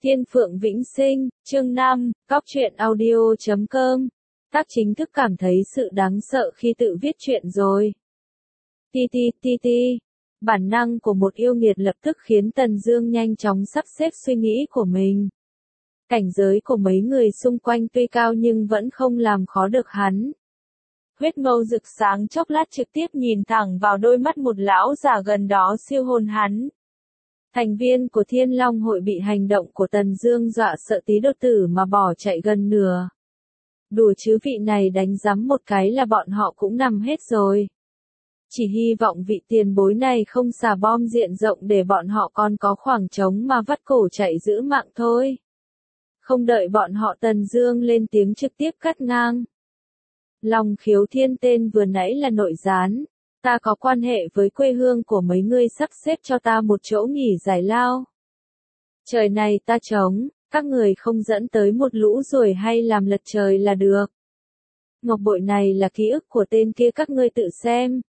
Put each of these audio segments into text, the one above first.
Thiên Phượng Vĩnh Sinh, chương 5, Cóc truyện audio.com. Tác chính thức cảm thấy sự đáng sợ khi tự viết truyện rồi. Ti. Bản năng của một yêu nghiệt lập tức khiến Tần Dương nhanh chóng sắp xếp suy nghĩ của mình. Cảnh giới của mấy người xung quanh tuy cao nhưng vẫn không làm khó được hắn. Huyết mâu rực sáng chốc lát trực tiếp nhìn thẳng vào đôi mắt một lão già gần đó siêu hồn hắn. Thành viên của Thiên Long hội bị hành động của Tần Dương dọa sợ tí đột tử mà bỏ chạy gần nửa. Đùa chứ vị này đánh giấm một cái là bọn họ cũng nằm hết rồi. Chỉ hy vọng vị tiền bối này không xả bom diện rộng để bọn họ còn có khoảng trống mà vắt cổ chạy giữ mạng thôi. Không đợi bọn họ Tần Dương lên tiếng trực tiếp cắt ngang. Long Khiếu Thiên tên vừa nãy là nội gián. Ta có quan hệ với quê hương của mấy ngươi, sắp xếp cho ta một chỗ nghỉ giải lao. Trời này ta trống, các người không dẫn tới một lũ ruồi hay làm lật trời là được. Ngọc bội này là ký ức của tên kia, các ngươi tự xem.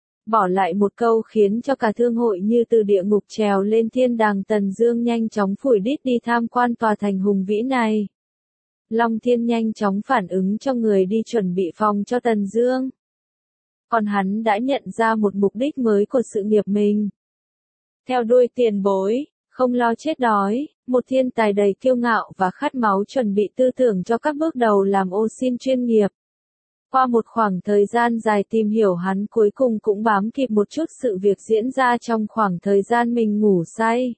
Bỏ lại một câu khiến cho cả thương hội như từ địa ngục trèo lên thiên đàng. Tần Dương nhanh chóng phủi đít đi tham quan tòa thành hùng vĩ này. Long Thiên nhanh chóng phản ứng cho người đi chuẩn bị phòng cho Tần Dương. Còn hắn đã nhận ra một mục đích mới của sự nghiệp mình. Theo đuôi tiền bối, không lo chết đói, một thiên tài đầy kiêu ngạo và khát máu chuẩn bị tư tưởng cho các bước đầu làm ô sin chuyên nghiệp. Qua một khoảng thời gian dài tìm hiểu, hắn cuối cùng cũng bám kịp một chút sự việc diễn ra trong khoảng thời gian mình ngủ say.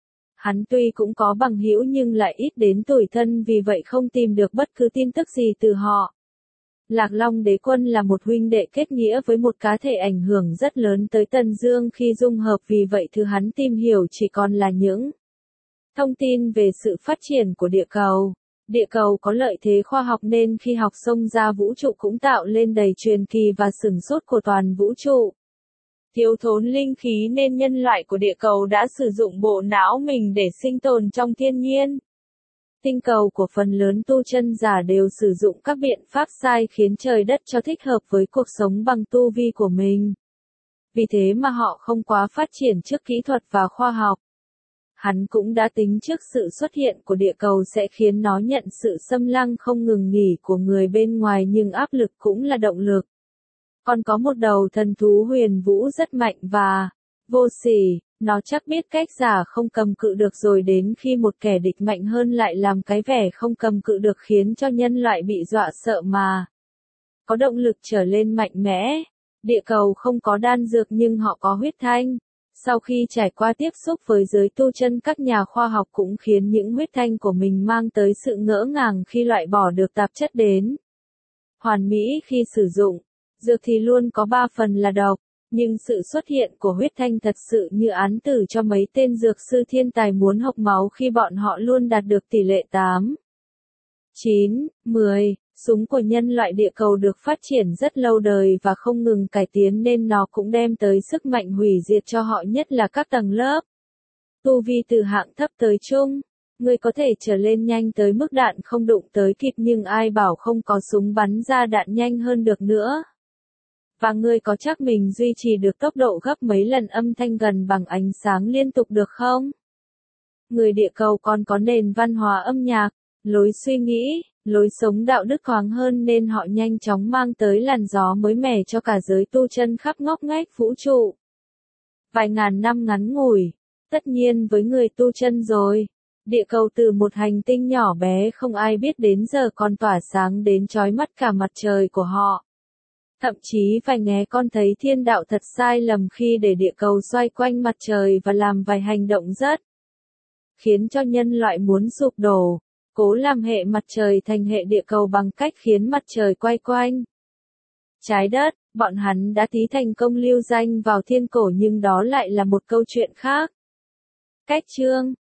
Hắn tuy cũng có bằng hữu nhưng lại ít đến tủi thân, vì vậy không tìm được bất cứ tin tức gì từ họ. Lạc Long Đế Quân là một huynh đệ kết nghĩa với một cá thể ảnh hưởng rất lớn tới Tần Dương khi dung hợp, vì vậy thứ hắn tìm hiểu chỉ còn là những thông tin về sự phát triển của địa cầu. Địa cầu có lợi thế khoa học nên khi học xông ra vũ trụ cũng tạo lên đầy truyền kỳ và sửng sốt của toàn vũ trụ. Thiếu thốn linh khí nên nhân loại của địa cầu đã sử dụng bộ não mình để sinh tồn trong thiên nhiên. Tinh cầu của phần lớn tu chân giả đều sử dụng các biện pháp sai khiến trời đất cho thích hợp với cuộc sống bằng tu vi của mình. Vì thế mà họ không quá phát triển trước kỹ thuật và khoa học. Hắn cũng đã tính trước sự xuất hiện của địa cầu sẽ khiến nó nhận sự xâm lăng không ngừng nghỉ của người bên ngoài, nhưng áp lực cũng là động lực. Còn có một đầu thần thú huyền vũ rất mạnh và vô sỉ. Nó chắc biết cách giả không cầm cự được, rồi đến khi một kẻ địch mạnh hơn lại làm cái vẻ không cầm cự được, khiến cho nhân loại bị dọa sợ mà có động lực trở lên mạnh mẽ. Địa cầu không có đan dược nhưng họ có huyết thanh. Sau khi trải qua tiếp xúc với giới tu chân, các nhà khoa học cũng khiến những huyết thanh của mình mang tới sự ngỡ ngàng khi loại bỏ được tạp chất đến hoàn mỹ khi sử dụng. Dược thì luôn có 3 phần là độc. Nhưng sự xuất hiện của huyết thanh thật sự như án tử cho mấy tên dược sư thiên tài muốn hộc máu, khi bọn họ luôn đạt được tỷ lệ 8, 9, 10. Súng của nhân loại địa cầu được phát triển rất lâu đời và không ngừng cải tiến nên nó cũng đem tới sức mạnh hủy diệt cho họ, nhất là các tầng lớp tu vi từ hạng thấp tới trung. Người có thể trở lên nhanh tới mức đạn không đụng tới kịp, nhưng ai bảo không có súng bắn ra đạn nhanh hơn được nữa. Và ngươi có chắc mình duy trì được tốc độ gấp mấy lần âm thanh gần bằng ánh sáng liên tục được không? Người địa cầu còn có nền văn hóa âm nhạc, lối suy nghĩ, lối sống đạo đức thoáng hơn nên họ nhanh chóng mang tới làn gió mới mẻ cho cả giới tu chân khắp ngóc ngách vũ trụ. Vài ngàn năm ngắn ngủi, tất nhiên với người tu chân rồi. Địa cầu từ một hành tinh nhỏ bé không ai biết đến giờ còn tỏa sáng đến chói mắt cả mặt trời của họ. Thậm chí vài nghe con thấy thiên đạo thật sai lầm khi để địa cầu xoay quanh mặt trời và làm vài hành động rất khiến cho nhân loại muốn sụp đổ, cố làm hệ mặt trời thành hệ địa cầu bằng cách khiến mặt trời quay quanh trái đất. Bọn hắn đã tí thành công lưu danh vào thiên cổ, nhưng đó lại là một câu chuyện khác. Cách chương